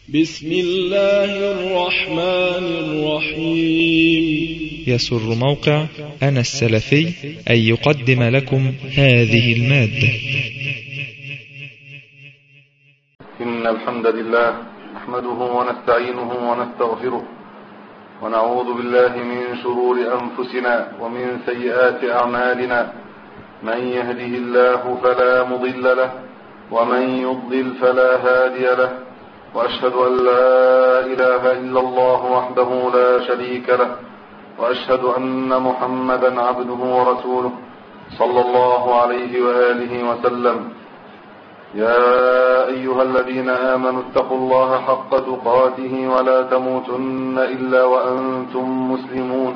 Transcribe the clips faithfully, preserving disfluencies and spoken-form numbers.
بسم الله الرحمن الرحيم. يسر موقع أنا السلفي أن يقدم لكم هذه المادة. إن الحمد لله نحمده ونستعينه ونستغفره ونعوذ بالله من شرور أنفسنا ومن سيئات أعمالنا. من يهده الله فلا مضل له ومن يضلل فلا هادي له، وأشهد أن لا إله إلا الله وحده لا شريك له، وأشهد أن محمدا عبده ورسوله صلى الله عليه وآله وسلم. يا أيها الذين آمنوا اتقوا الله حق تقاته ولا تموتن إلا وأنتم مسلمون.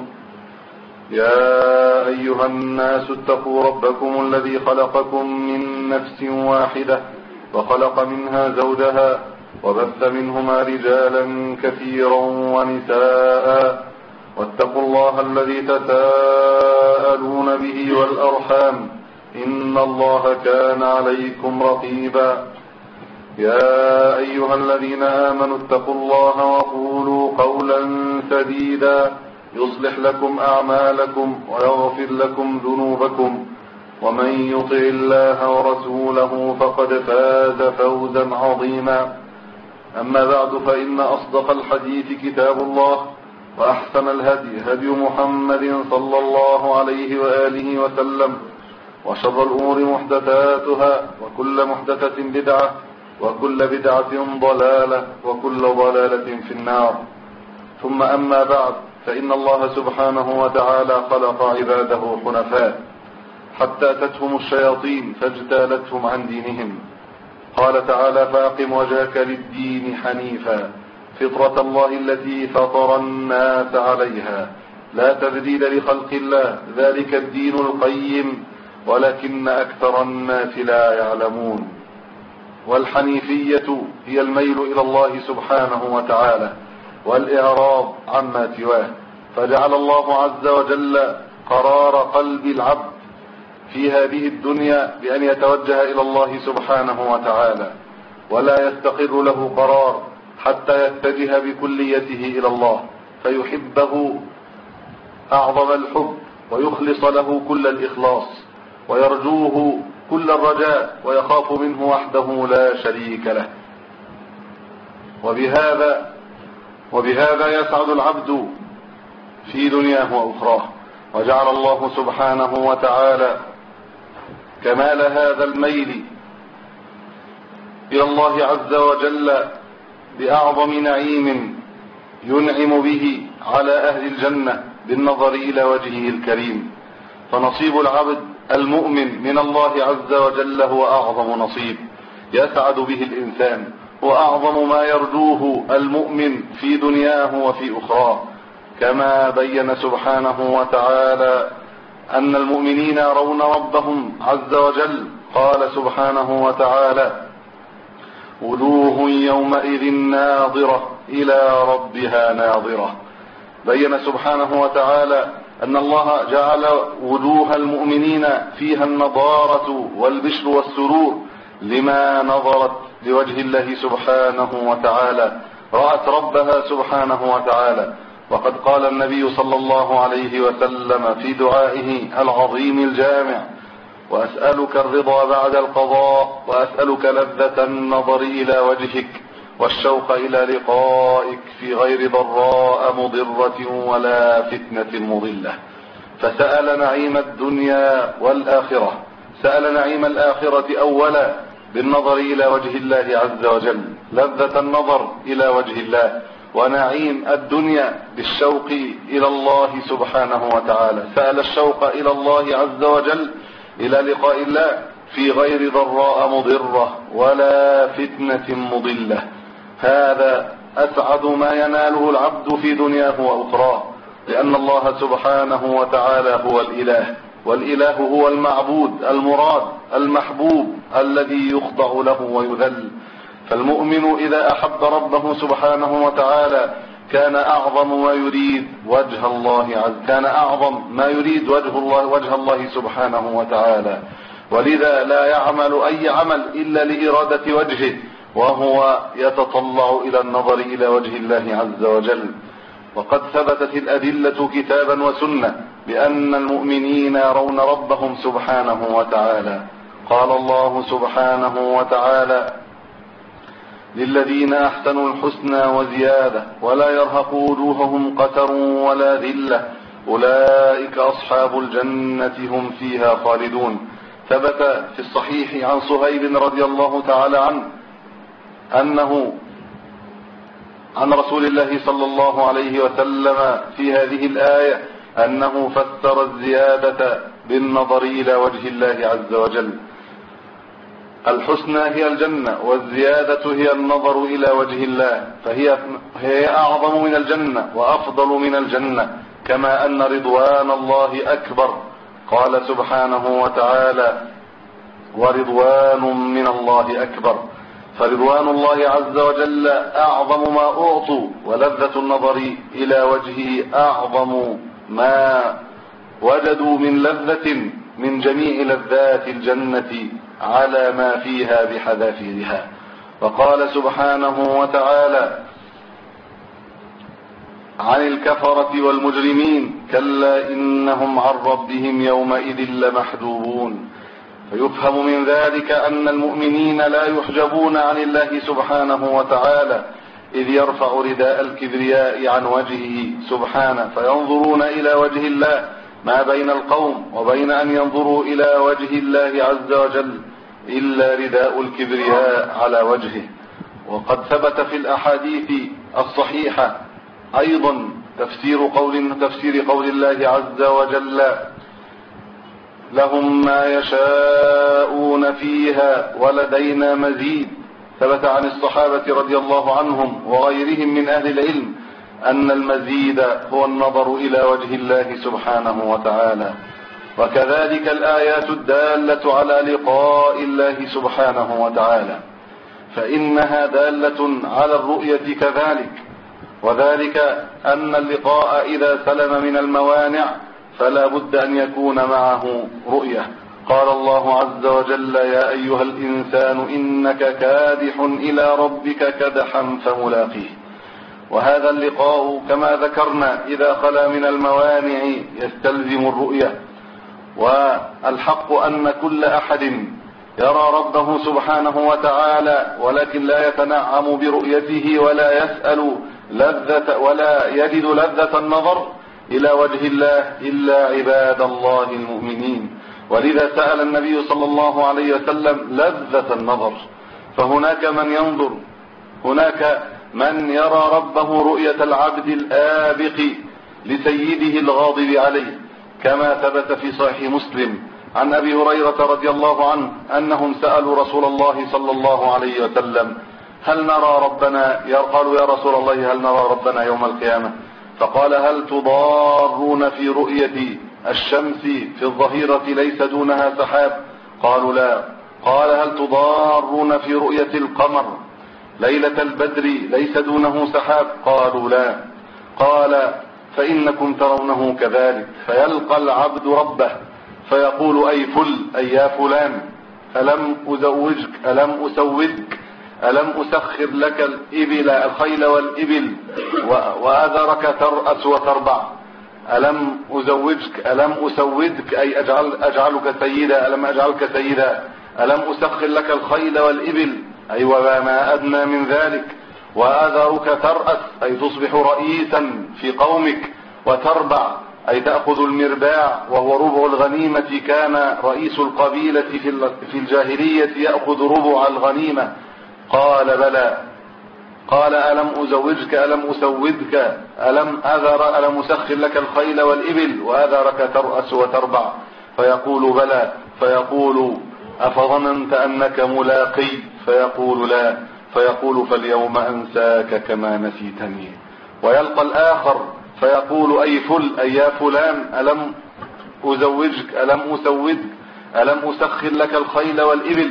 يا أيها الناس اتقوا ربكم الذي خلقكم من نفس واحدة وخلق منها زوجها وبث منهما رجالا كثيرا ونساء، واتقوا الله الذي تساءلون به والأرحام إن الله كان عليكم رقيبا. يا أيها الذين آمنوا اتقوا الله وقولوا قولا سديدا يصلح لكم أعمالكم ويغفر لكم ذنوبكم، ومن يطع الله ورسوله فقد فاز فوزا عظيما. أما بعد، فإن أصدق الحديث كتاب الله، وأحسن الهدي هدي محمد صلى الله عليه وآله وسلم، وشر الأمور محدثاتها، وكل محدثة بدعة، وكل بدعة ضلالة، وكل ضلالة في النار. ثم أما بعد، فإن الله سبحانه وتعالى خلق عباده حنفاء حتى أتتهم الشياطين فاجتالتهم عن دينهم. قال تعالى: فأقم وجهك للدين حنيفا فطرة الله التي فطر الناس عليها لا تبديل لخلق الله ذلك الدين القيم ولكن أكثر الناس لا يعلمون. والحنيفية هي الميل إلى الله سبحانه وتعالى والإعراض عما سواه، فجعل الله عز وجل قرار قلب العبد في هذه الدنيا بأن يتوجه إلى الله سبحانه وتعالى، ولا يستقر له قرار حتى يتجه بكليته إلى الله فيحبه أعظم الحب ويخلص له كل الإخلاص ويرجوه كل الرجاء ويخاف منه وحده لا شريك له. وبهذا وبهذا يسعد العبد في دنياه وأخراه. وجعل الله سبحانه وتعالى كمال هذا الميل إلى الله عز وجل بأعظم نعيم ينعم به على أهل الجنة بالنظر إلى وجهه الكريم. فنصيب العبد المؤمن من الله عز وجل هو أعظم نصيب يسعد به الإنسان، وأعظم ما يرجوه المؤمن في دنياه وفي أخراه، كما بين سبحانه وتعالى أن المؤمنين يرون ربهم عز وجل. قال سبحانه وتعالى: وجوه يومئذ ناظرة إلى ربها ناظرة. بين سبحانه وتعالى أن الله جعل وجوه المؤمنين فيها النضارة والبشر والسرور لما نظرت لوجه الله سبحانه وتعالى، رأت ربها سبحانه وتعالى. وقد قال النبي صلى الله عليه وسلم في دعائه العظيم الجامع: وأسألك الرضا بعد القضاء، وأسألك لذة النظر إلى وجهك والشوق إلى لقائك في غير ضراء مضرة ولا فتنة مضلة. فسأل نعيم الدنيا والآخرة، سأل نعيم الآخرة أولا بالنظر إلى وجه الله عز وجل، لذة النظر إلى وجه الله، ونعيم الدنيا بالشوق إلى الله سبحانه وتعالى. سأل الشوق إلى الله عز وجل إلى لقاء الله في غير ضراء مضرة ولا فتنة مضلة. هذا أسعد ما يناله العبد في دنياه وأخراه، لأن الله سبحانه وتعالى هو الإله، والإله هو المعبود المراد المحبوب الذي يخضع له ويذل. فالمؤمن إذا أحب ربه سبحانه وتعالى كان أعظم ما يريد وجه الله عز كان أعظم ما يريد وجه الله وجه الله سبحانه وتعالى، ولذا لا يعمل أي عمل إلا لإرادة وجهه وهو يتطلع إلى النظر إلى وجه الله عز وجل. وقد ثبتت الأدلة كتابا وسنة بأن المؤمنين يرون ربهم سبحانه وتعالى. قال الله سبحانه وتعالى: للذين أحسنوا الحسنى وزيادة ولا يرهق وجوههم قتر ولا ذلة أولئك أصحاب الجنة هم فيها خالدون. ثبت في الصحيح عن صهيب رضي الله تعالى عنه أنه عن رسول الله صلى الله عليه وسلم في هذه الآية أنه فسر الزيادة بالنظر إلى وجه الله عز وجل. الحسنى هي الجنة، والزيادة هي النظر إلى وجه الله، فهي هي أعظم من الجنة وأفضل من الجنة، كما أن رضوان الله أكبر. قال سبحانه وتعالى: ورضوان من الله أكبر. فرضوان الله عز وجل أعظم ما أعطوا، ولذة النظر إلى وجهه أعظم ما وجدوا من لذة من جميع لذات الجنة على ما فيها بحذافيرها. وقال سبحانه وتعالى عن الكفرة والمجرمين: كلا إنهم عن ربهم يومئذ لمحجوبون. فيفهم من ذلك أن المؤمنين لا يحجبون عن الله سبحانه وتعالى، إذ يرفع رداء الكبرياء عن وجهه سبحانه، فينظرون إلى وجه الله ما بين القوم وبين أن ينظروا إلى وجه الله عز وجل إلا رداء الكبرياء على وجهه. وقد ثبت في الأحاديث الصحيحة أيضا تفسير قول, تفسير قول الله عز وجل: لهم ما يشاءون فيها ولدينا مزيد. ثبت عن الصحابة رضي الله عنهم وغيرهم من أهل العلم أن المزيد هو النظر إلى وجه الله سبحانه وتعالى. وكذلك الآيات الدالة على لقاء الله سبحانه وتعالى، فإنها دالة على الرؤية كذلك. وذلك أن اللقاء إذا سلم من الموانع فلا بد أن يكون معه رؤية. قال الله عز وجل: يا أيها الإنسان إنك كادح إلى ربك كدحا فملاقيه. وهذا اللقاء كما ذكرنا إذا خلا من الموانع يستلزم الرؤية. والحق أن كل أحد يرى ربه سبحانه وتعالى، ولكن لا يتنعم برؤيته ولا يسأل لذة ولا يجد لذة النظر إلى وجه الله إلا عباد الله المؤمنين. ولذا سأل النبي صلى الله عليه وسلم لذة النظر. فهناك من ينظر، هناك من يرى ربه رؤية العبد الآبق لسيده الغاضب عليه، كما ثبت في صحيح مسلم عن أبي هريرة رضي الله عنه أنهم سألوا رسول الله صلى الله عليه وسلم: هل نرى ربنا؟ قالوا: يا رسول الله هل نرى ربنا يوم القيامة؟ فقال: هل تضارون في رؤية الشمس في الظهيرة ليس دونها سحاب؟ قالوا: لا. قال: هل تضارون في رؤية القمر ليلة البدر ليس دونه سحاب؟ قالوا: لا. قال: فإنكم ترونه كذلك. فيلقى العبد ربه فيقول: أي فل أي يا فلان، ألم أزوجك ألم أسودك ألم أسخر لك الإبل الخيل والإبل وأذرك ترأس وتربع؟ ألم أزوجك ألم أسودك أي أجعل أجعلك سيدا ألم أجعلك سيدا؟ ألم أسخر لك الخيل والإبل أي وما أدنى من ذلك؟ وأذرك ترأس أي تصبح رئيسا في قومك، وتربع أي تأخذ المرباع وهو ربع الغنيمة. كان رئيس القبيلة في الجاهلية يأخذ ربع الغنيمة. قال: بلى. قال: ألم أزوجك ألم أسودك ألم أذر ألم أسخر لك الخيل والإبل وأذرك ترأس وتربع؟ فيقول: بلى. فيقول: أفظننت أنك ملاقي؟ فيقول: لا. فيقول: فاليوم أنساك كما نسيتني. ويلقى الآخر فيقول: أي فل أي يا فلان، ألم أزوجك ألم أسودك ألم أسخر لك الخيل والإبل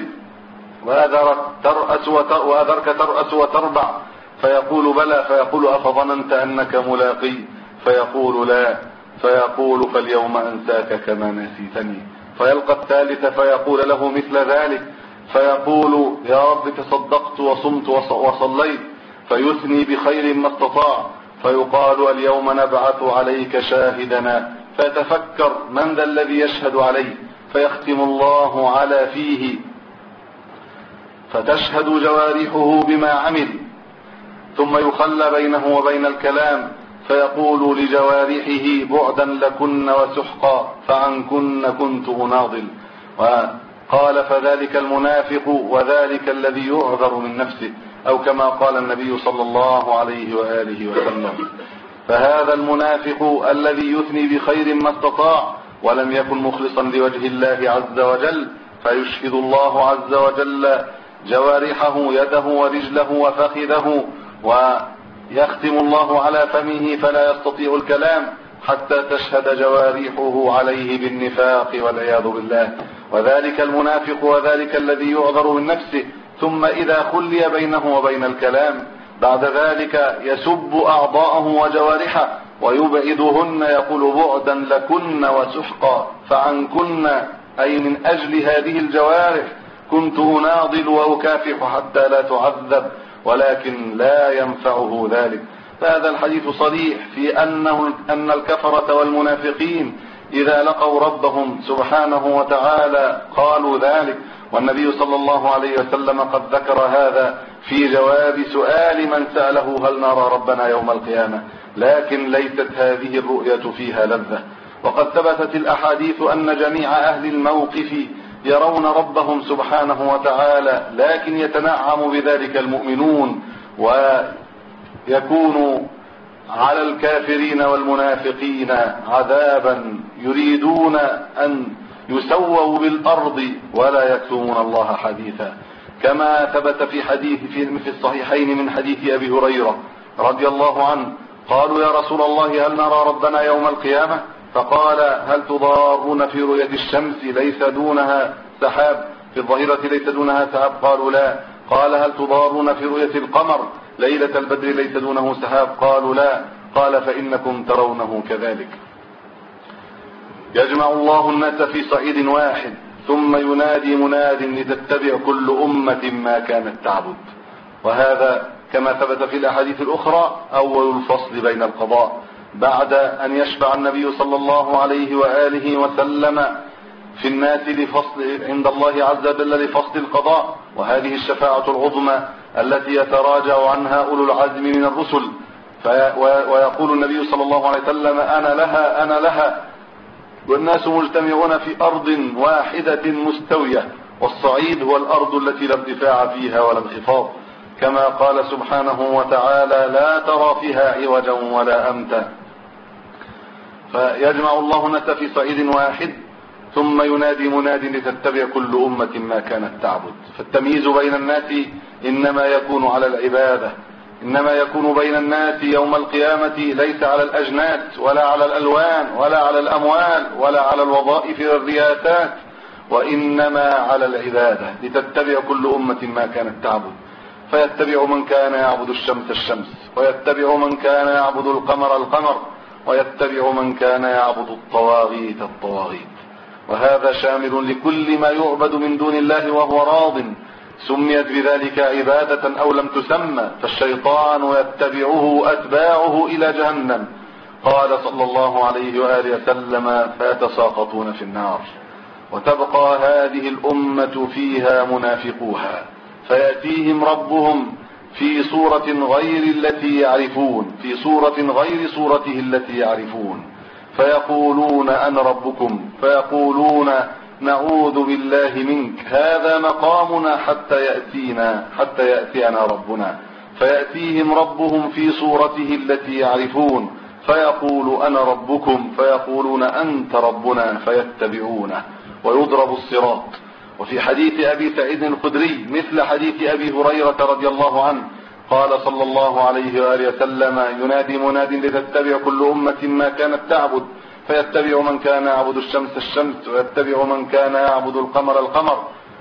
وأذرك ترأس وأذرك ترأس وتربع؟ فيقول: بلى. فيقول: أفظننت أنك ملاقي؟ فيقول: لا. فيقول: فاليوم أنساك كما نسيتني. فيلقى الثالث فيقول له مثل ذلك، فيقول يا رب تصدقت وصمت وصليت، فيثني بخير ما استطاع، فيقال اليوم نبعث عليك شاهدنا، فيتفكر من ذا الذي يشهد عليه، فيختم الله على فيه فتشهد جوارحه بما عمل، ثم يخلى بينه وبين الكلام، فيقول لجوارحه بعدا لكن وسحقا فعنكن كنت أناضل. وقال فذلك المنافق وذلك الذي يعذر من نفسه، أو كما قال النبي صلى الله عليه وآله وسلم. فهذا المنافق الذي يثني بخير ما استطاع ولم يكن مخلصا لوجه الله عز وجل، فيشهد الله عز وجل جوارحه يده ورجله وفخذه، ويختم الله على فمه فلا يستطيع الكلام حتى تشهد جوارحه عليه بالنفاق والعياذ بالله. وذلك المنافق وذلك الذي يعذر من نفسه، ثم إذا خلي بينه وبين الكلام بعد ذلك يسب أعضاءه وجوارحه ويبعدهن، يقول بعدا لكن وسحقا فعنكن، أي من أجل هذه الجوارح كنت أناضل وأكافح حتى لا تعذب، ولكن لا ينفعه ذلك. فهذا الحديث صريح في أنه أن الكفرة والمنافقين إذا لقوا ربهم سبحانه وتعالى قالوا ذلك، والنبي صلى الله عليه وسلم قد ذكر هذا في جواب سؤال من سأله هل نرى ربنا يوم القيامة، لكن ليست هذه الرؤية فيها لذة. وقد ثبتت الأحاديث أن جميع أهل الموقف يرون ربهم سبحانه وتعالى، لكن يتنعم بذلك المؤمنون، ويكون على الكافرين والمنافقين عذابا يريدون أن يسووا بالأرض ولا يكتمون الله حديثا، كما ثبت في حديث في الصحيحين من حديث أبي هريرة رضي الله عنه قالوا يا رسول الله هل نرى ربنا يوم القيامة؟ فقال هل تضارون في رؤية الشمس ليس دونها سحاب، في الظهيرة ليس دونها سحاب؟ قالوا لا. قال هل تضارون في رؤية القمر ليلة البدر ليس دونه سحاب؟ قالوا لا. قال فإنكم ترونه كذلك. يجمع الله الناس في صعيد واحد ثم ينادي مناد لتتبع كل أمة ما كانت تعبد. وهذا كما ثبت في الأحاديث الأخرى أول الفصل بين القضاء، بعد أن يشفع النبي صلى الله عليه وآله وسلم في الناس لفصل عند الله عز وجل لفصل القضاء، وهذه الشفاعة العظمى التي يتراجع عنها أولو العزم من الرسل، ويقول النبي صلى الله عليه وسلم أنا لها أنا لها، والناس مجتمعون في أرض واحدة مستوية، والصعيد هو الأرض التي لا ارتفاع فيها ولا انخفاض، كما قال سبحانه وتعالى لا ترى فيها عوجا ولا أمتا. فيجمع الله الناس في صعيد واحد ثم ينادي مناد لتتبع كل أمة ما كانت تعبد. فالتمييز بين الناس إنما يكون على العبادة، إنما يكون بين الناس يوم القيامة ليس على الأجناس ولا على الألوان ولا على الأموال ولا على الوظائف والرياسات، وإنما على العبادة، لتتبع كل أمة ما كانت تعبد. فيتبع من كان يعبد الشمس الشمس، ويتبع من كان يعبد القمر القمر، ويتبع من كان يعبد الطواغيت الطواغيت. وهذا شامل لكل ما يعبد من دون الله وهو راض، سميت بذلك عبادة أو لم تسمى، فالشيطان يتبعه أتباعه إلى جهنم. قال صلى الله عليه وآله وسلم فيتساقطون في النار. وتبقى هذه الأمة فيها منافقوها، فيأتيهم ربهم في صورة غير التي يعرفون، في صورة غير صورته التي يعرفون، فيقولون أنا ربكم، فيقولون نعوذ بالله منك، هذا مقامنا حتى يأتينا حتى يأتينا ربنا. فيأتيهم ربهم في صورته التي يعرفون، فيقول أنا ربكم، فيقولون أنت ربنا، فيتبعونه ويضرب الصراط. وفي حديث أبي سعيد الخدري مثل حديث أبي هريرة رضي الله عنه قال صلى الله عليه وآله وسلم ينادي مناد لتتبع كل أمة ما كانت تعبد، فيتبع من كان يعبد الشمس الشمس، ويتبع من كان يعبد القمر القمر،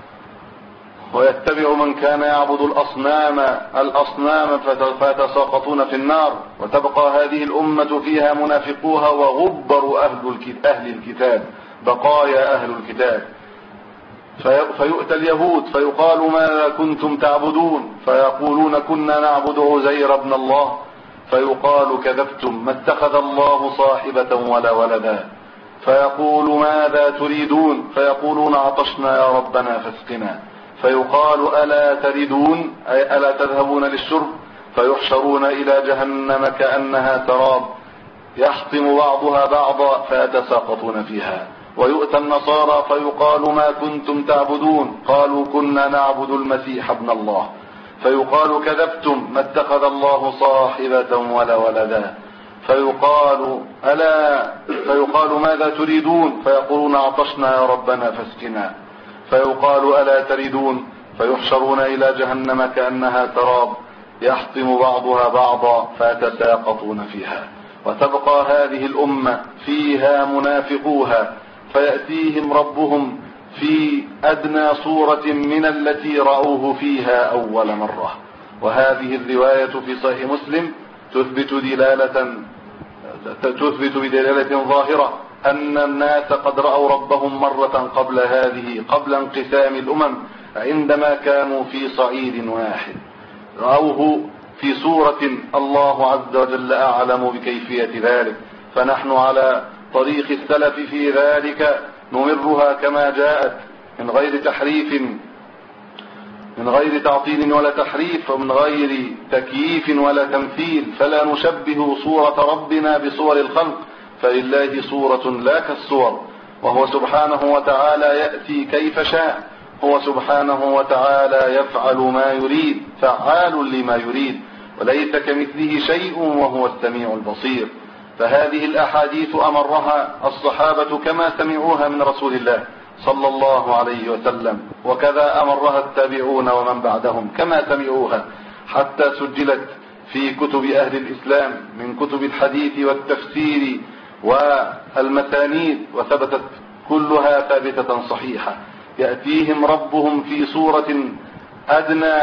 ويتبع من كان يعبد الأصنام الأصنام، فيتساقطون في النار. وتبقى هذه الأمة فيها منافقوها وغبر أهل الكتاب، بقايا أهل الكتاب. فيؤتى اليهود فيقال ماذا كنتم تعبدون؟ فيقولون كنا نعبد عزير بن الله. فيقال كذبتم، ما اتخذ الله صاحبة ولا ولدا. فيقول ماذا تريدون؟ فيقولون عطشنا يا ربنا فاسقنا. فيقال ألا تردون، أي ألا تذهبون للشرب؟ فيحشرون إلى جهنم كأنها سراب يحطم بعضها بعضا فيتساقطون فيها. ويؤتى النصارى فيقال ما كنتم تعبدون؟ قالوا كنا نعبد المسيح ابن الله. فيقال كذبتم، ما اتخذ الله صاحبة ولا ولدا. فيقال ألا فيقال ماذا تريدون؟ فيقولون عطشنا يا ربنا فاسقنا. فيقال ألا تردون؟ فيحشرون إلى جهنم كأنها سراب يحطم بعضها بعضا فيتساقطون فيها. وتبقى هذه الأمة فيها منافقوها، فيأتيهم ربهم في أدنى صورة من التي رأوه فيها أول مرة. وهذه الرواية في صحيح مسلم تثبت دلالة تثبت بدلالة ظاهرة أن الناس قد رأوا ربهم مرة قبل هذه، قبل انقسام الأمم، عندما كانوا في صعيد واحد رأوه في صورة الله عز وجل أعلم بكيفية ذلك. فنحن على طريق السلف في ذلك نمرها كما جاءت من غير تحريف، من غير تعطيل ولا تحريف، ومن غير تكييف ولا تمثيل. فلا نشبه صورة ربنا بصور الخلق، فلله صورة لا كالصور، وهو سبحانه وتعالى يأتي كيف شاء. هو سبحانه وتعالى يفعل ما يريد، فعال لما يريد، وليس كمثله شيء وهو السميع البصير. فهذه الأحاديث أمرها الصحابة كما سمعوها من رسول الله صلى الله عليه وسلم، وكذا أمرها التابعون ومن بعدهم كما سمعوها، حتى سجلت في كتب أهل الإسلام من كتب الحديث والتفسير والمسانيد، وثبتت كلها ثابتة صحيحة. يأتيهم ربهم في صورة أدنى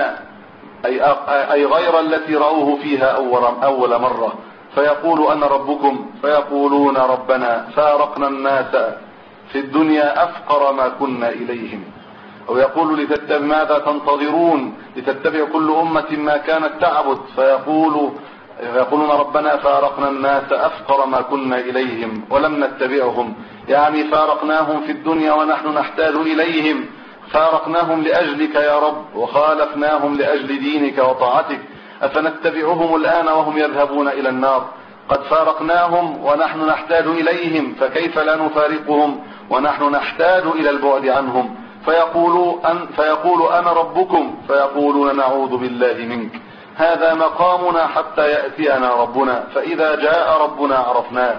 أي غير التي رأوه فيها أول مرة، فيقول أنا ربكم، فيقولون ربنا فارقنا الناس في الدنيا أفقر ما كنا إليهم. أو يقول لتتبع ماذا تنتظرون لتتبع كل أمة ما كانت تعبد، فيقول يقولون ربنا فارقنا الناس أفقر ما كنا إليهم ولم نتبعهم، يعني فارقناهم في الدنيا ونحن نحتاج إليهم، فارقناهم لأجلك يا رب وخالفناهم لأجل دينك وطاعتك، أفنتبعهم الآن وهم يذهبون إلى النار؟ قد فارقناهم ونحن نحتاج إليهم، فكيف لا نفارقهم ونحن نحتاج إلى البعد عنهم؟ فيقول, أن فيقول أنا ربكم، فيقولون نعوذ بالله منك. هذا مقامنا حتى يأتينا ربنا، فإذا جاء ربنا عرفناه،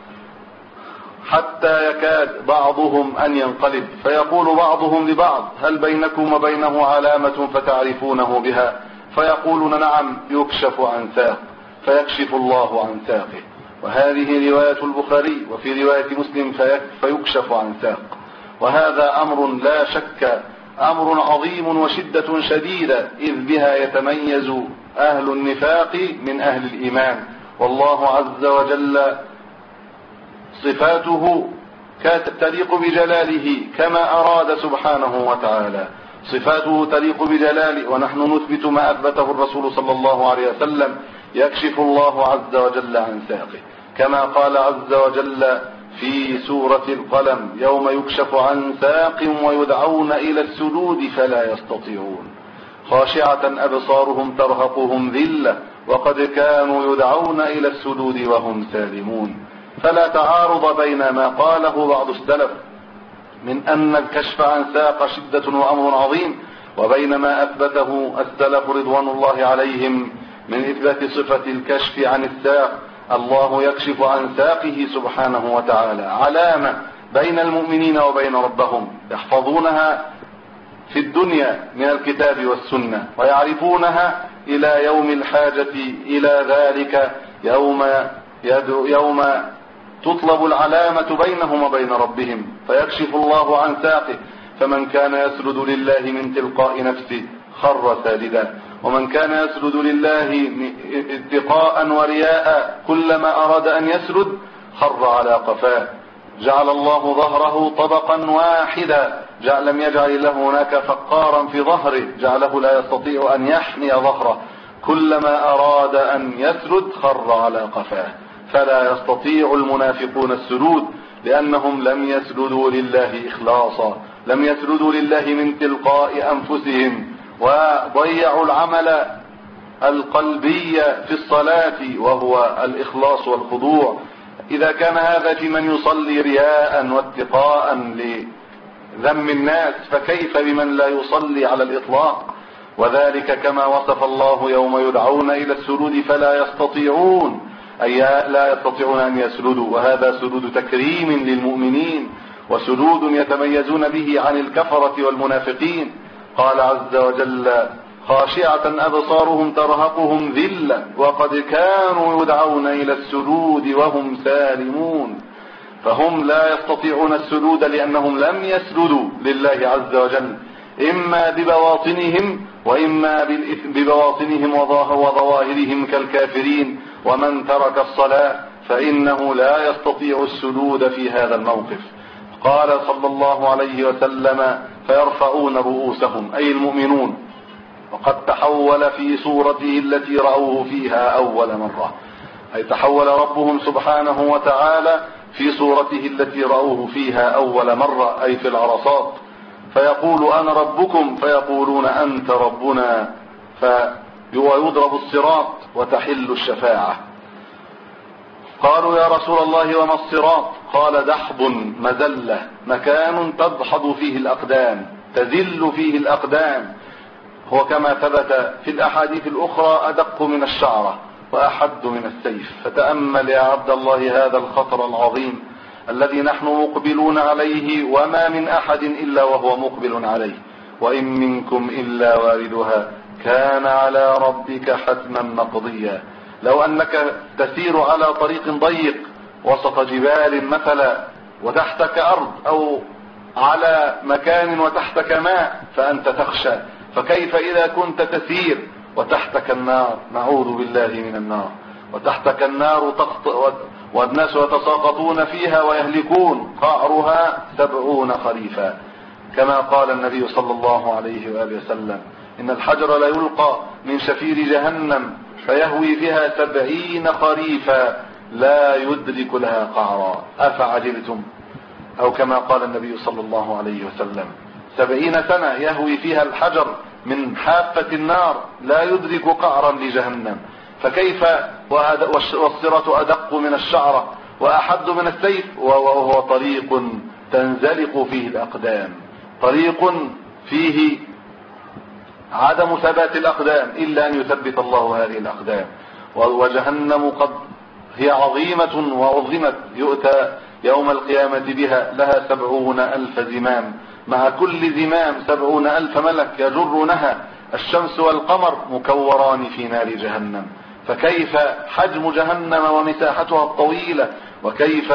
حتى يكاد بعضهم أن ينقلب، فيقول بعضهم لبعض هل بينكم وبينه علامة فتعرفونه بها؟ فيقولون نعم، يكشف عن ساق، فيكشف الله عن ساقه. وهذه رواية البخاري، وفي رواية مسلم فيكشف عن ساق. وهذا أمر لا شك أمر عظيم وشدة شديدة، إذ بها يتميز أهل النفاق من أهل الإيمان. والله عز وجل صفاته تليق بجلاله كما أراد سبحانه وتعالى، صفاته تليق بجلاله، ونحن نثبت ما أثبته الرسول صلى الله عليه وسلم، يكشف الله عز وجل عن ساقه، كما قال عز وجل في سورة القلم يوم يكشف عن ساق ويدعون إلى السجود فلا يستطيعون، خاشعة أبصارهم ترهقهم ذلة وقد كانوا يدعون إلى السجود وهم سالمون. فلا تعارض بين ما قاله بعض السلف من أن الكشف عن ساق شدة وأمر عظيم، وبين ما أثبته السلف رضوان الله عليهم من إثبات صفة الكشف عن الساق. الله يكشف عن ساقه سبحانه وتعالى، علامة بين المؤمنين وبين ربهم، يحفظونها في الدنيا من الكتاب والسنة، ويعرفونها إلى يوم الحاجة إلى ذلك، يوم يدعو يوم تطلب العلامة بينهم وبين ربهم، فيكشف الله عن ساقه. فمن كان يسجد لله من تلقاء نفسه خر ساجدا، ومن كان يسجد لله اتقاء ورياء كلما أراد أن يسجد خر على قفاه. جعل الله ظهره طبقا واحدا، لم يجعل له هناك فقارا في ظهره، جعله لا يستطيع أن يحني ظهره، كلما أراد أن يسجد خر على قفاه. فلا يستطيع المنافقون السجود لأنهم لم يسجدوا لله إخلاصا، لم يسجدوا لله من تلقاء أنفسهم، وضيعوا العمل القلبي في الصلاة وهو الإخلاص والخضوع. إذا كان هذا في من يصلي رياء واتقاء لذم الناس، فكيف بمن لا يصلي على الإطلاق؟ وذلك كما وصف الله يوم يدعون إلى السجود فلا يستطيعون، أي لا يستطيعون أن يسجدوا، وهذا سجود تكريم للمؤمنين وسجود يتميزون به عن الكفرة والمنافقين. قال عز وجل: خاشعة أبصارهم ترهقهم ذلة وقد كانوا يدعون إلى السجود وهم سالمون. فهم لا يستطيعون السجود لأنهم لم يسجدوا لله عز وجل، إما ببواطنهم وإما ببواطنهم وظواهرهم كالكافرين. ومن ترك الصلاة فإنه لا يستطيع السجود في هذا الموقف. قال صلى الله عليه وسلم: فيرفعون رؤوسهم، أي المؤمنون، وقد تحول في صورته التي رأوه فيها أول مرة، أي تحول ربهم سبحانه وتعالى في صورته التي رأوه فيها أول مرة، أي في العرصات. فيقول: أنا ربكم، فيقولون: أنت ربنا، فيضرب الصراط وتحل الشفاعة. قالوا: يا رسول الله وما الصراط؟ قال: دحض مزلة، مكان تدحض فيه الأقدام، تذل فيه الأقدام، هو كما ثبت في الأحاديث الأخرى أدق من الشعرة وأحد من السيف. فتأمل يا عبد الله هذا الخطر العظيم الذي نحن مقبلون عليه، وما من أحد إلا وهو مقبل عليه، وإن منكم إلا واردها كان على ربك حتما مقضيا. لو أنك تسير على طريق ضيق وسط جبال مثلا وتحتك أرض، أو على مكان وتحتك ماء، فأنت تخشى، فكيف إذا كنت تسير وتحتك النار؟ نعوذ بالله من النار. وتحتك النار تخطئ والناس يتساقطون فيها ويهلكون، قعرها سبعون خريفا، كما قال النبي صلى الله عليه وآله وسلم: إن الحجر لا يلقى من شفير جهنم فيهوي فيها سبعين خريفا لا يدرك لها قعرا، أفعجبتم؟ أو كما قال النبي صلى الله عليه وسلم: سبعين سنة يهوي فيها الحجر من حافة النار لا يدرك قعرا لجهنم، فكيف والصراط أدق من الشعرة وأحد من السيف، وهو طريق تنزلق فيه الأقدام، طريق فيه عدم ثبات الأقدام إلا أن يثبت الله هذه الأقدام. وجهنم قد هي عظيمة وعظمت، يؤتى يوم القيامة بها، لها سبعون ألف زمام، مع كل زمام سبعون ألف ملك يجرونها، الشمس والقمر مكوران في نار جهنم. فكيف حجم جهنم ومساحتها الطويلة، وكيف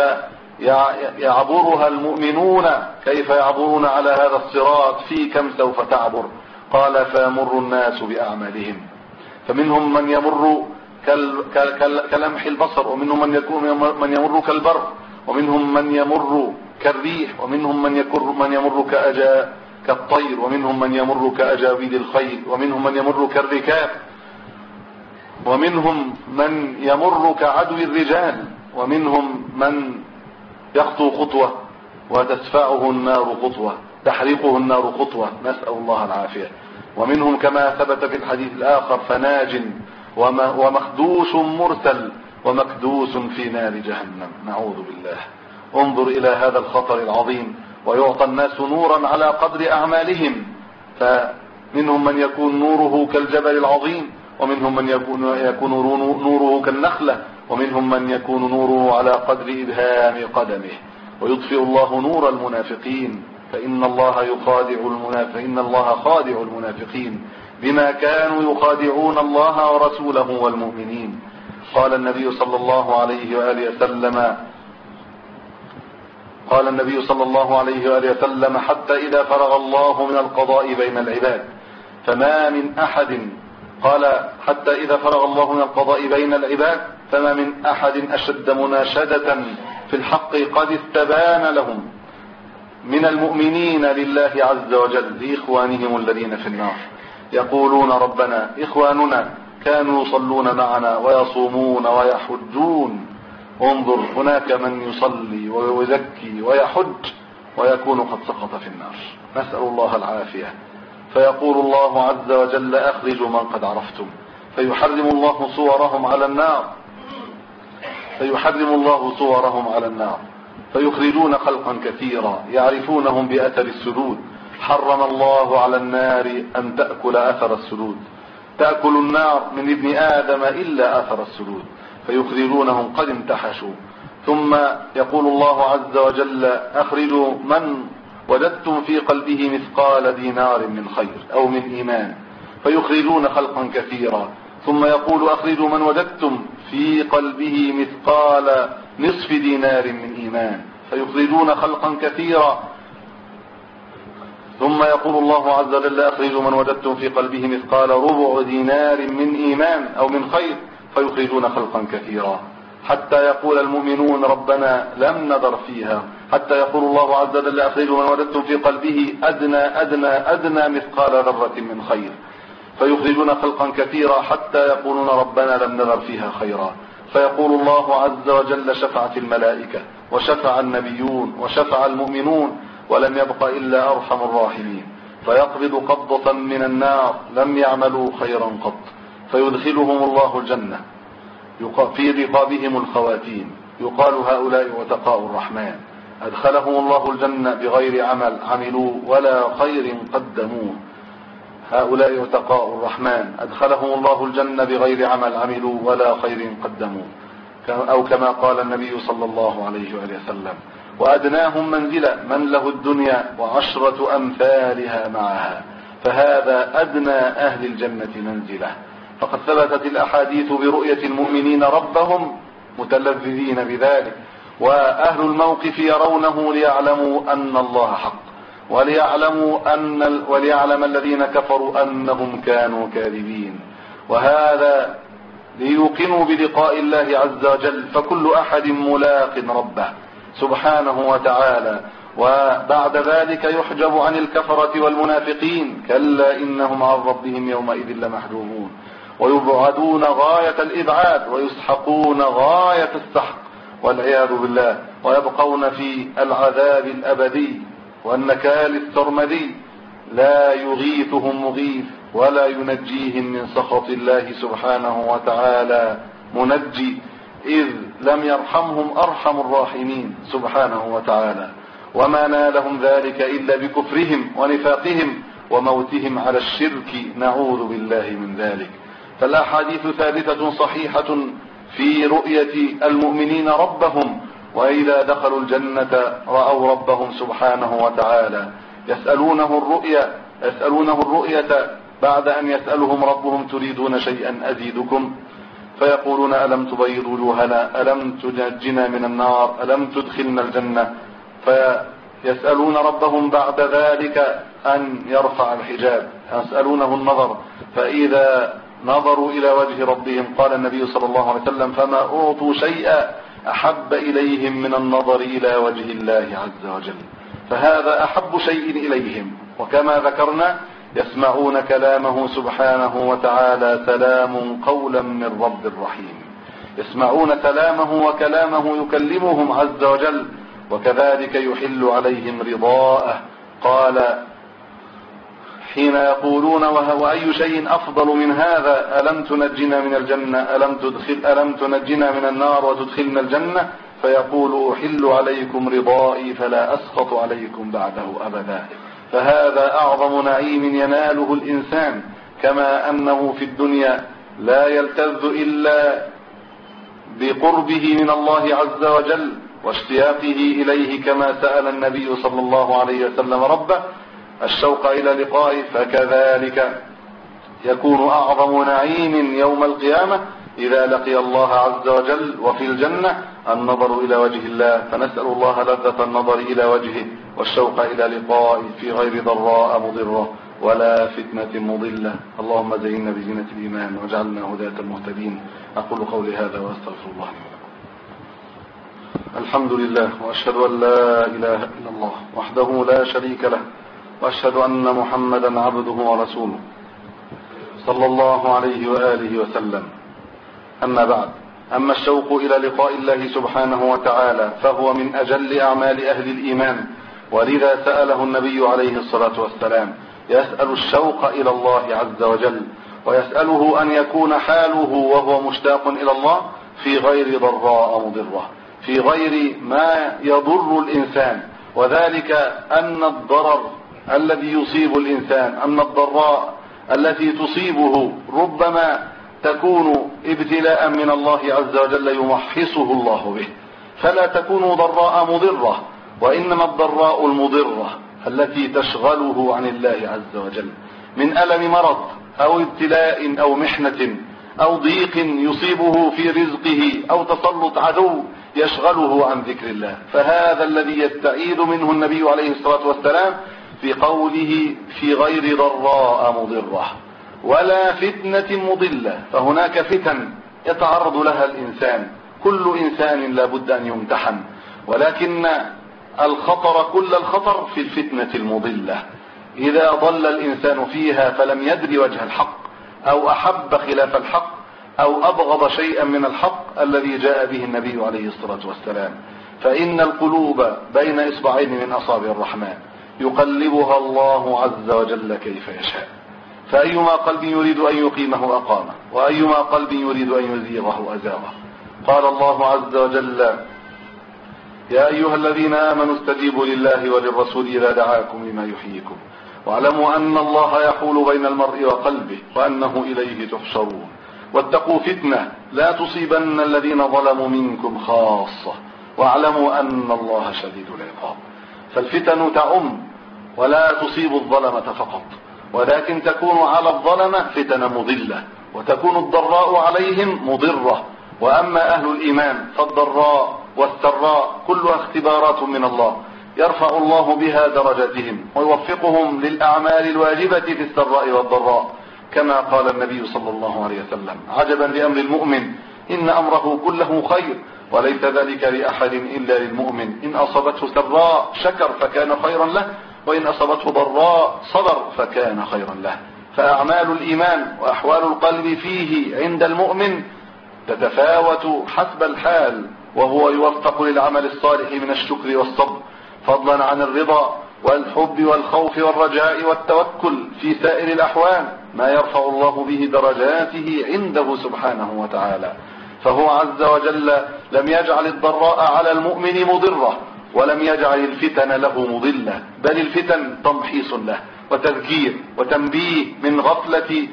يعبرها المؤمنون، كيف يعبرون على هذا الصراط، في كم سوف تعبر؟ قال: فيمر الناس بأعمالهم، فمنهم من يمر كلمح البصر، ومنهم من يكون من يمر كالبرق، ومنهم من يمر كالريح، ومنهم من يكر من يمر كأجا كالطير، ومنهم من يمر كأجاويد الخيل، ومنهم من يمر كالركاب، ومنهم من يمر كعدو الرجال، ومنهم من يخطو خطوة وتدفعه النار خطوة، تحرقه النار خطوة، نسأل الله العافية. ومنهم كما ثبت في الحديث الآخر: فناج ومخدوش مرسل ومكدوس في نار جهنم، نعوذ بالله. انظر إلى هذا الخطر العظيم. ويعطى الناس نورا على قدر أعمالهم، فمنهم من يكون نوره كالجبل العظيم، ومنهم من يكون, يكون نوره كالنخلة، ومنهم من يكون نوره على قدر إبهام قدمه. ويطفئ الله نور المنافقين، فإن الله يخادع المنافق إن الله خادع المنافقين بما كانوا يخادعون الله ورسوله والمؤمنين. قال النبي صلى الله عليه وآله وسلم قال النبي صلى الله عليه وآله وسلم: حتى إذا فرغ الله من القضاء بين العباد فما من أحد قال حتى إذا فرغ الله من القضاء بين العباد فما من أحد أشد مناشدة في الحق قد استبان لهم من المؤمنين لله عز وجل لإخوانهم الذين في النار، يقولون ربنا إخواننا كانوا يصلون معنا ويصومون ويحجون، انظر هناك من يصلي ويزكي ويحج ويكون قد سقط في النار، نسأل الله العافية. فيقول الله عز وجل أخرجوا من قد عرفتم، فيحرم الله صورهم على النار فيحرم الله صورهم على النار فيخرجون خلقا كثيرا يعرفونهم بأثر السجود. حرم الله على النار أن تأكل أثر السجود، تأكل النار من ابن آدم إلا أثر السجود، فيخرجونهم قد انتحشوا. ثم يقول الله عز وجل أخرجوا من وجدتم في قلبه مثقال دينار من خير أو من إيمان، فيخرجون خلقا كثيرا. ثم يقول أخرجوا من وجدتم في قلبه مثقال نصف دينار من إيمان، فيخرجون خلقا كثيرا. ثم يقول الله عز وجل أخرجوا من وجدتم في قلبه مثقال ربع دينار من إيمان أو من خير، فيخرجون خلقا كثيرا، حتى يقول المؤمنون ربنا لم نذر فيها، حتى يقول الله عز وجل أخرجوا من وجدتم في قلبه أدنى أدنى أدنى مثقال ذرة من خير، فيخرجون خلقا كثيرا حتى يقولون ربنا لم نذر فيها خيرا. فيقول الله عز وجل شفعت الملائكة وشفع النبيون وشفع المؤمنون ولم يبق إلا أرحم الراحمين، فيقبض قبضة من النار لم يعملوا خيرا قط، فيدخلهم الله الجنة في رقابهم الخواتيم، يقال هؤلاء وتقاء الرحمن، أدخلهم الله الجنة بغير عمل عملوا ولا خير قدموه. هؤلاء وتقاء الرحمن أدخلهم الله الجنة بغير عمل عملوا ولا خير قدموه، أو كما قال النبي صلى الله عليه وآله وسلم. وأدناهم منزلة من له الدنيا وعشرة أمثالها معها، فهذا أدنى أهل الجنة منزلة. فقد ثبتت الأحاديث برؤية المؤمنين ربهم متلذذين بذلك، وأهل الموقف يرونه ليعلموا أن الله حق، وليعلموا أن وليعلم الذين كفروا أنهم كانوا كاذبين، وهذا ليوقنوا بلقاء الله عز وجل. فكل أحد ملاق ربه سبحانه وتعالى، وبعد ذلك يحجب عن الكفرة والمنافقين، كلا إنهم عن ربهم يومئذ لمحجوبون، ويبعدون غاية الإبعاد ويسحقون غاية السحق والعياذ بالله، ويبقون في العذاب الأبدي والنكال السرمدي، لا يغيثهم مغيث ولا ينجيهم من سخط الله سبحانه وتعالى منجي، إذ لم يرحمهم أرحم الراحمين سبحانه وتعالى. وما نالهم ذلك إلا بكفرهم ونفاقهم وموتهم على الشرك، نعوذ بالله من ذلك. فالأحاديث ثابتة صحيحة في رؤية المؤمنين ربهم، وإذا دخلوا الجنة رأوا ربهم سبحانه وتعالى، يسألونه الرؤية يسألونه الرؤية بعد أن يسألهم ربهم تريدون شيئا أزيدكم، فيقولون ألم تبيض وجوهنا، ألم تنجنا من النار، ألم تدخلنا الجنة. فيسألون ربهم بعد ذلك أن يرفع الحجاب، يسألونه النظر، فإذا نظروا إلى وجه ربهم قال النبي صلى الله عليه وسلم فما أعطوا شيئا أحب إليهم من النظر إلى وجه الله عز وجل، فهذا أحب شيء إليهم. وكما ذكرنا يسمعون كلامه سبحانه وتعالى سلام قولا من رب رحيم، يسمعون كلامه وكلامه يكلمهم عز وجل، وكذلك يحل عليهم رضاءه. قال حين يقولون وهو أي شيء أفضل من هذا، ألم تنجنا من الجنة، ألم تدخل ألم تنجنا من النار وتدخلنا الجنة، فيقول أحل عليكم رضائي فلا أسخط عليكم بعده أبدا. فهذا أعظم نعيم يناله الإنسان، كما أنه في الدنيا لا يلتذ إلا بقربه من الله عز وجل واشتياقه إليه، كما سأل النبي صلى الله عليه وسلم ربه الشوق إلى لقائه، فكذلك يكون أعظم نعيم يوم القيامة إذا لقي الله عز وجل وفي الجنة النظر إلى وجه الله. فنسأل الله لذة النظر إلى وجهه والشوق إلى لقائه في غير ضراء مضرة ولا فتنة مضلة. اللهم زينا بزينة الإيمان واجعلنا هداة المهتدين. أقول قولي هذا وأستغفر الله لي ولكم. الحمد لله، وأشهد أن لا إله إلا الله وحده لا شريك له، وأشهد أن محمدا عبده ورسوله صلى الله عليه وآله وسلم. أما بعد، أما الشوق إلى لقاء الله سبحانه وتعالى فهو من أجل أعمال أهل الإيمان، ولذا سأله النبي عليه الصلاة والسلام يسأل الشوق إلى الله عز وجل، ويسأله أن يكون حاله وهو مشتاق إلى الله في غير ضراء مضرة، في غير ما يضر الإنسان، وذلك أن الضرر الذي يصيب الإنسان، أن الضراء التي تصيبه ربما تكون ابتلاء من الله عز وجل يمحصه الله به، فلا تكون ضراء مضرة، وإنما الضراء المضرة التي تشغله عن الله عز وجل من ألم مرض أو ابتلاء أو محنة أو ضيق يصيبه في رزقه أو تسلط عدو يشغله عن ذكر الله. فهذا الذي يستعيذ منه النبي عليه الصلاة والسلام في قوله في غير ضراء مضرة ولا فتنة مضلة. فهناك فتن يتعرض لها الإنسان، كل إنسان لا بد أن يمتحن، ولكن الخطر كل الخطر في الفتنة المضلة. إذا ضل الإنسان فيها فلم يدري وجه الحق، أو أحب خلاف الحق، أو أبغض شيئا من الحق الذي جاء به النبي عليه الصلاة والسلام. فإن القلوب بين إصبعين من أصابع الرحمن يقلبها الله عز وجل كيف يشاء، فأيما قلب يريد أن يقيمه أقامه، وأيما قلب يريد أن يزيغه أزاغه. قال الله عز وجل: يا أيها الذين آمنوا استجيبوا لله وللرسول إذا دعاكم لما يحييكم، واعلموا أن الله يحول بين المرء وقلبه وأنه إليه تحشرون، واتقوا فتنة لا تصيبن الذين ظلموا منكم خاصة، واعلموا أن الله شديد العقاب. فالفتن تعم ولا تصيب الظلمة فقط، ولكن تكون على الظلمة فتن مضلة، وتكون الضراء عليهم مضرة. وأما أهل الإيمان فالضراء والسراء كلها اختبارات من الله يرفع الله بها درجاتهم ويوفقهم للأعمال الواجبة في السراء والضراء، كما قال النبي صلى الله عليه وسلم: عجبا لأمر المؤمن إن أمره كله خير، وليس ذلك لأحد إلا للمؤمن، إن أصابته سراء شكر فكان خيرا له، وإن أصابته ضراء صبر فكان خيرا له. فأعمال الإيمان وأحوال القلب فيه عند المؤمن تتفاوت حسب الحال، وهو يوفق للعمل الصالح من الشكر والصبر، فضلا عن الرضا والحب والخوف والرجاء والتوكل في سائر الأحوال، ما يرفع الله به درجاته عنده سبحانه وتعالى. فهو عز وجل لم يجعل الضراء على المؤمن مضرة، ولم يجعل الفتن له مضلة، بل الفتن تمحيص له وتذكير وتنبيه من غفلة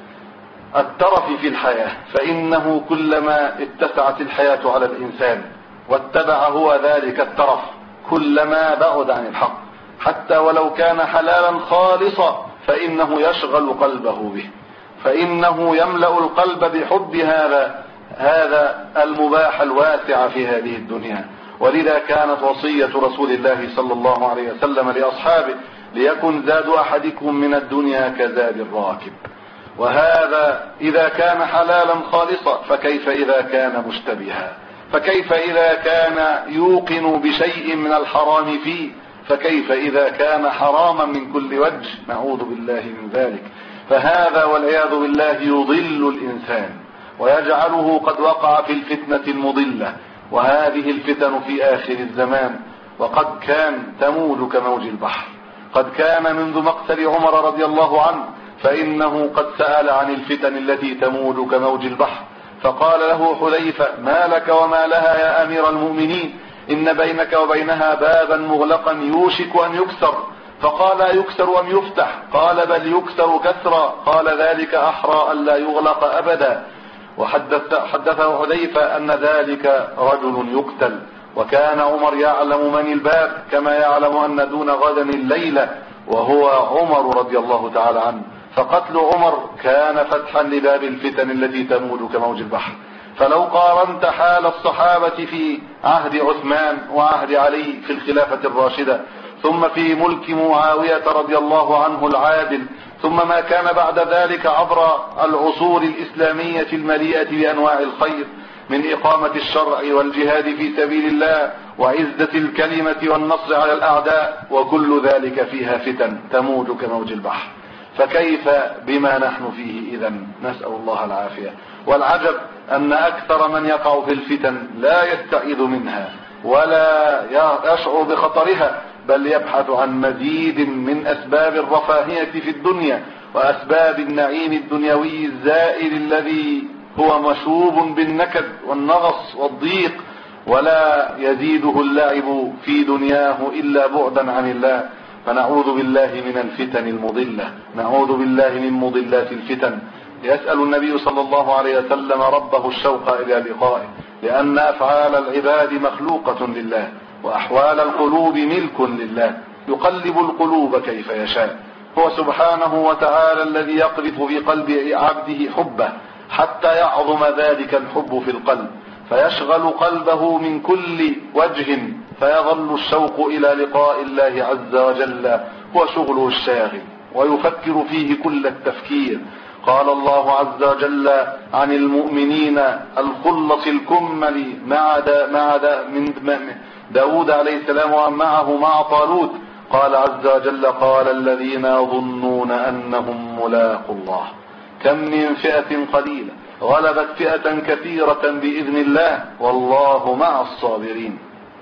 الترف في الحياة. فإنه كلما اتسعت الحياة على الإنسان واتبع هو ذلك الترف كلما بعد عن الحق، حتى ولو كان حلالا خالصا فإنه يشغل قلبه به، فإنه يملأ القلب بحب هذا هذا المباح الواسع في هذه الدنيا. ولذا كانت وصية رسول الله صلى الله عليه وسلم لأصحابه: ليكن زاد أحدكم من الدنيا كزاد الراكب. وهذا إذا كان حلالا خالصا، فكيف إذا كان مشتبها؟ فكيف إذا كان يوقن بشيء من الحرام فيه؟ فكيف إذا كان حراما من كل وجه؟ نعوذ بالله من ذلك. فهذا والعياذ بالله يضل الإنسان ويجعله قد وقع في الفتنة المضلة، وهذه الفتن في آخر الزمان وقد كان تموج كموج البحر. قد كان منذ مقتل عمر رضي الله عنه، فإنه قد سأل عن الفتن التي تموج كموج البحر، فقال له حذيفة: ما لك وما لها يا أمير المؤمنين؟ إن بينك وبينها بابا مغلقا يوشك أن يكسر. فقال: يكسر أم يفتح؟ قال: بل يكسر كسرا. قال: ذلك أحرى ألا يغلق أبدا. وحدثه حذيفة أن ذلك رجل يقتل، وكان عمر يعلم من الباب كما يعلم أن دون غدا الليلة، وهو عمر رضي الله تعالى عنه. فقتل عمر كان فتحا لباب الفتن التي تموج كموج البحر. فلو قارنت حال الصحابة في عهد عثمان وعهد علي في الخلافة الراشدة، ثم في ملك معاوية رضي الله عنه العادل، ثم ما كان بعد ذلك عبر العصور الإسلامية المليئة بأنواع الخير، من إقامة الشرع والجهاد في سبيل الله وعزة الكلمة والنصر على الأعداء، وكل ذلك فيها فتن تموج كموج البحر. فكيف بما نحن فيه إذن؟ نسأل الله العافية. والعجب أن أكثر من يقع في الفتن لا يستعيذ منها ولا يشعر بخطرها، بل يبحث عن مزيد من أسباب الرفاهية في الدنيا وأسباب النعيم الدنيوي الزائل الذي هو مشوب بالنكد والنغص والضيق، ولا يزيده اللعب في دنياه إلا بعدا عن الله. فنعوذ بالله من الفتن المضلة، نعوذ بالله من مضلات الفتن. يسأل النبي صلى الله عليه وسلم ربه الشوق إلى لقائه، لأن أفعال العباد مخلوقة لله وأحوال القلوب ملك لله، يقلب القلوب كيف يشاء. هو سبحانه وتعالى الذي يقذف في قلب عبده حبه حتى يعظم ذلك الحب في القلب، فيشغل قلبه من كل وجه، فيظل الشوق إلى لقاء الله عز وجل هو شغله الشاغل، ويفكر فيه كل التفكير. قال الله عز وجل عن المؤمنين الخلص الكمل مع دا مع دا من داود عليه السلام ومعه مع طالوت، قال عز وجل قال الذين يظنون أنهم ملاقوا الله كم من فئة قليلة غلبت فئة كثيرة بإذن الله والله مع الصابرين.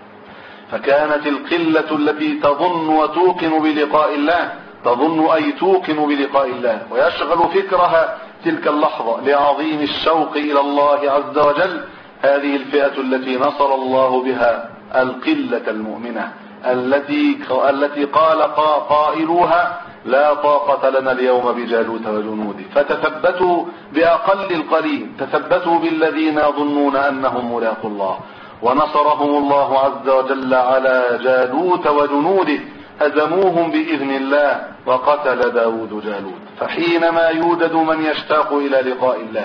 فكانت القلة التي تظن وتوقن بلقاء الله، تظن أي توقن بلقاء الله، ويشغل فكرها تلك اللحظة لعظيم الشوق إلى الله عز وجل، هذه الفئة التي نصر الله بها القلة المؤمنة التي التي قال قائلوها لا طاقة لنا اليوم بجالوت وجنوده، فتثبتوا بأقل القليل، تثبتوا بالذين يظنون أنهم ملاقوا الله، ونصرهم الله عز وجل على جالوت وجنوده، هزموهم بإذن الله وقتل داود جالوت. فحينما يوجد من يشتاق إلى لقاء الله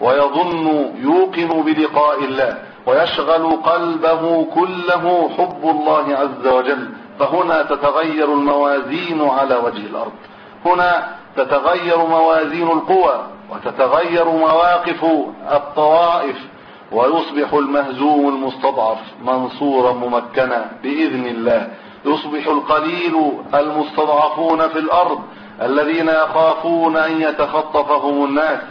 ويظن يوقن بلقاء الله ويشغل قلبه كله حب الله عز وجل، فهنا تتغير الموازين على وجه الأرض، هنا تتغير موازين القوى وتتغير مواقف الطوائف، ويصبح المهزوم المستضعف منصورا ممكنا بإذن الله، يصبح القليل المستضعفون في الأرض الذين يخافون أن يتخطفهم الناس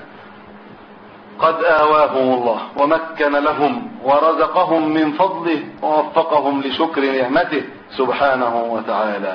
قد آواهم الله ومكن لهم ورزقهم من فضله ووفقهم لشكر نعمته سبحانه وتعالى.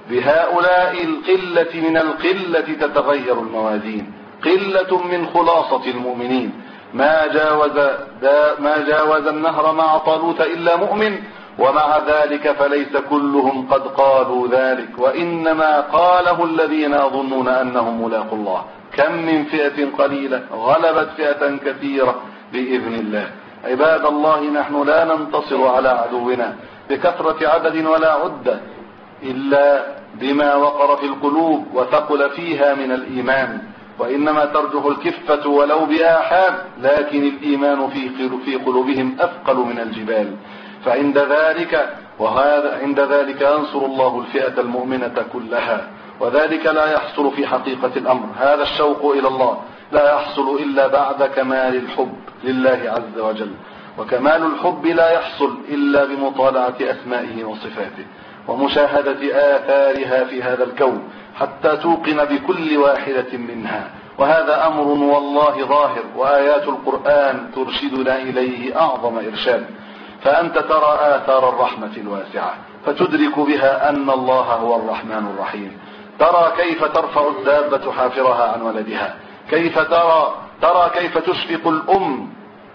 بهؤلاء القلة من القلة تتغير الموازين، قلة من خلاصة المؤمنين، ما جاوز ما جاوز النهر مع طالوت إلا مؤمن، ومع ذلك فليس كلهم قد قالوا ذلك، وإنما قاله الذين يظنون أنهم ملاقوا الله. كم من فئة قليلة غلبت فئة كثيرة بإذن الله. عباد الله، نحن لا ننتصر على عدونا بكثرة عدد ولا عدة، إلا بما وقر في القلوب وثقل فيها من الإيمان، وإنما ترجح الكفة ولو بآحاد، لكن الإيمان في قلوبهم أثقل من الجبال. فعند ذلك وهذا عند ذلك ينصر الله الفئة المؤمنة كلها، وذلك لا يحصل في حقيقة الأمر. هذا الشوق إلى الله لا يحصل إلا بعد كمال الحب لله عز وجل، وكمال الحب لا يحصل إلا بمطالعة أسمائه وصفاته ومشاهدة آثارها في هذا الكون حتى توقن بكل واحدة منها، وهذا أمر والله ظاهر، وآيات القرآن ترشدنا إليه أعظم إرشاد. فأنت ترى آثار الرحمة الواسعة فتدرك بها أن الله هو الرحمن الرحيم، ترى كيف ترفع الدابة حافرها عن ولدها، كيف ترى ترى كيف تشفق الأم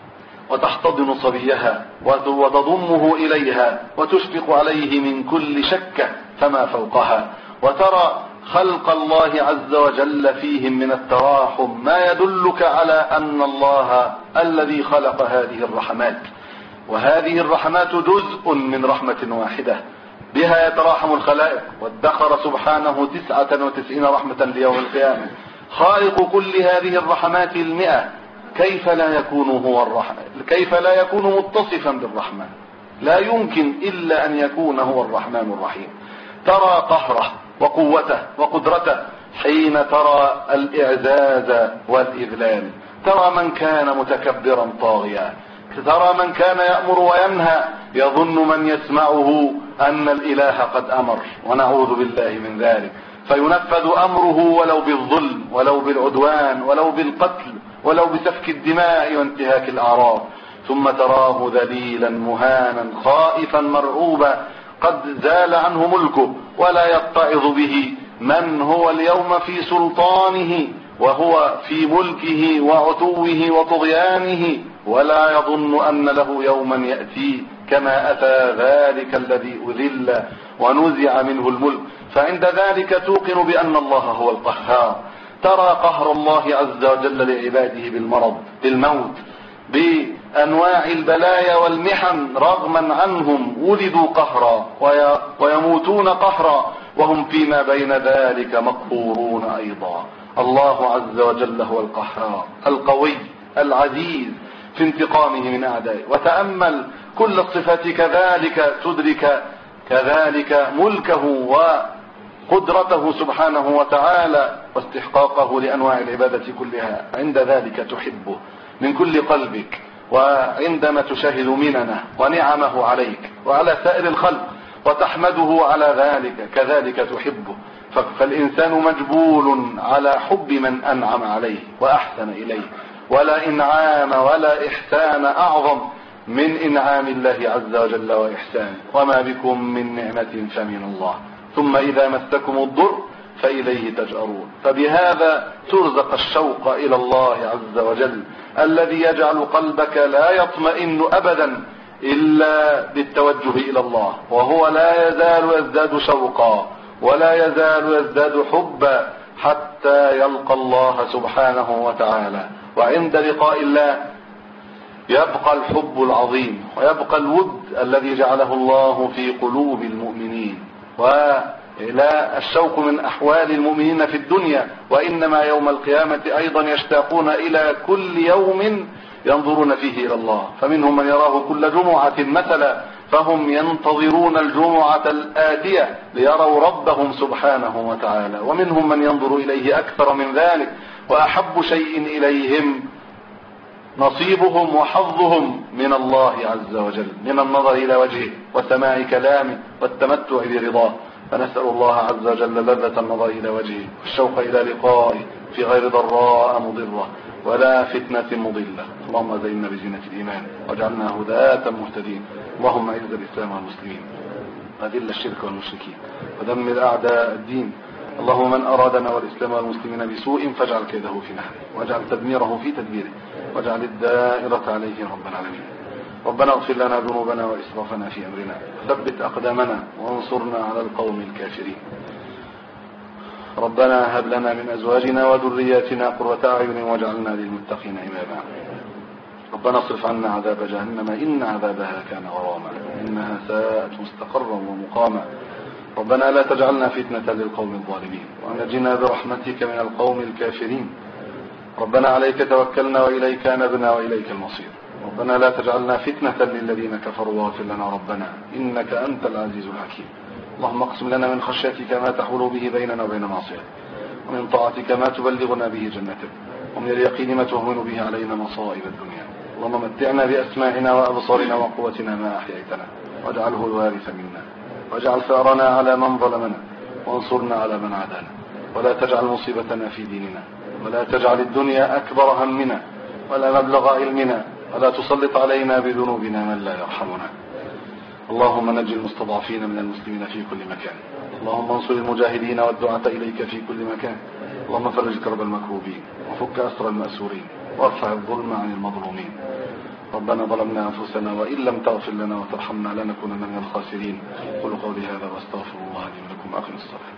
وتحتضن صبيها وتضمه إليها وتشفق عليه من كل شكة فما فوقها، وترى خلق الله عز وجل فيهم من التراحم ما يدلك على أن الله الذي خلق هذه الرحمات، وهذه الرحمات جزء من رحمة واحدة بها يتراحم الخلائق، وادخر سبحانه تسعة وتسعين رحمة ليوم القيامة، خالق كل هذه الرحمات المئة، كيف لا يكون هو الرحمن؟ كيف لا يكون متصفا بالرحمن؟ لا يمكن إلا أن يكون هو الرحمن الرحيم. ترى قهره وقوته وقدرته حين ترى الإعزاز والإذلال، ترى من كان متكبرا طاغيا ترى من كان يأمر وينهى يظن من يسمعه أن الإله قد أمر، ونعوذ بالله من ذلك، فينفذ أمره ولو بالظلم ولو بالعدوان ولو بالقتل ولو بسفك الدماء وانتهاك الأعراض، ثم تراه ذليلا مهانا خائفا مرعوبا قد زال عنه ملكه، ولا يتعظ به من هو اليوم في سلطانه وهو في ملكه وعتوه وطغيانه، ولا يظن أن له يوما يأتي كما أتى ذلك الذي أذل ونزع منه الملك، فعند ذلك توقن بأن الله هو القهار. ترى قهر الله عز وجل لعباده بالمرض، بالموت، بأنواع البلايا والمحن، رغما عنهم ولدوا قهرا ويموتون قهرا وهم فيما بين ذلك مقهورون أيضا. الله عز وجل هو القهار القوي العزيز في انتقامه من أعدائه. وتأمل كل الصفات كذلك تدرك كذلك ملكه وقدرته سبحانه وتعالى واستحقاقه لأنواع العبادة كلها. عند ذلك تحبه من كل قلبك، وعندما تشاهد مننه ونعمه عليك وعلى سائر الخلق وتحمده على ذلك كذلك تحبه. فالإنسان مجبول على حب من أنعم عليه وأحسن إليه، ولا إنعام ولا إحسان أعظم من إنعام الله عز وجل وإحسانه. وما بكم من نعمة فمن الله، ثم إذا مسكم الضر فإليه تجأرون. فبهذا ترزق الشوق إلى الله عز وجل الذي يجعل قلبك لا يطمئن أبدا إلا بالتوجه إلى الله، وهو لا يزال يزداد شوقا ولا يزال يزداد حبا حتى يلقى الله سبحانه وتعالى. وعند لقاء الله يبقى الحب العظيم ويبقى الود الذي جعله الله في قلوب المؤمنين، ولا الشوق من أحوال المؤمنين في الدنيا، وإنما يوم القيامة أيضا يشتاقون إلى كل يوم ينظرون فيه إلى الله. فمنهم من يراه كل جمعة مثلا، فهم ينتظرون الجمعة الآتية ليروا ربهم سبحانه وتعالى، ومنهم من ينظر إليه أكثر من ذلك، وأحب شيء إليهم نصيبهم وحظهم من الله عز وجل، من النظر إلى وجهه وسماع كلامه والتمتع برضاه. فنسأل الله عز وجل لذة النظر إلى وجهه والشوق إلى لقائه في غير ضراء مضرة ولا فتنة مضلة. اللهم زينا بزينة الإيمان واجعلنا هداة مهتدين. اللهم اعز الإسلام والمسلمين وأذل الشرك والمشركين ودمر أعداء الدين. اللهم من أرادنا والإسلام والمسلمين بسوء فاجعل كيده في نحره واجعل تدميره في تدبيره واجعل الدائرة عليه رب العالمين. ربنا اغفر لنا ذنوبنا وإسرافنا في أمرنا ثبت أقدامنا وانصرنا على القوم الكافرين. ربنا هب لنا من أزواجنا وذرياتنا قرة أعين واجعلنا للمتقين إماما. ربنا اصرف عنا عذاب جهنم إن عذابها كان غراما إنها ساءت مستقرا ومقاما. ربنا لا تجعلنا فتنة للقوم الظالمين ونجنا برحمتك من القوم الكافرين. ربنا عليك توكلنا وإليك نبنا وإليك المصير. ربنا لا تجعلنا فتنة للذين كفروا واغفر لنا ربنا إنك أنت العزيز الحكيم. اللهم اقسم لنا من خشيتك ما تحول به بيننا وبين معصيتك، ومن طاعتك ما تبلغنا به جنتك، ومن اليقين ما تهون به علينا مصائب الدنيا. اللهم متعنا بأسماعنا وأبصارنا وقوتنا ما أحييتنا واجعله الوارث منا واجعل ثأرنا على من ظلمنا وانصرنا على من عادانا ولا تجعل مصيبتنا في ديننا ولا تجعل الدنيا أكبر همنا ولا مبلغ علمنا ولا تسلط علينا بذنوبنا من لا يرحمنا. اللهم نجي المستضعفين من المسلمين في كل مكان. اللهم انصر المجاهدين والدعاة إليك في كل مكان. اللهم فرج كرب المكروبين وفك أسر المأسورين وارفع الظلم عن المظلومين. ربنا ظلمنا أنفسنا وإن لم تغفر لنا وترحمنا لنكونن من الخاسرين. قولوا قولي هذا واستغفر الله لي ولكم. أقم الصلاة.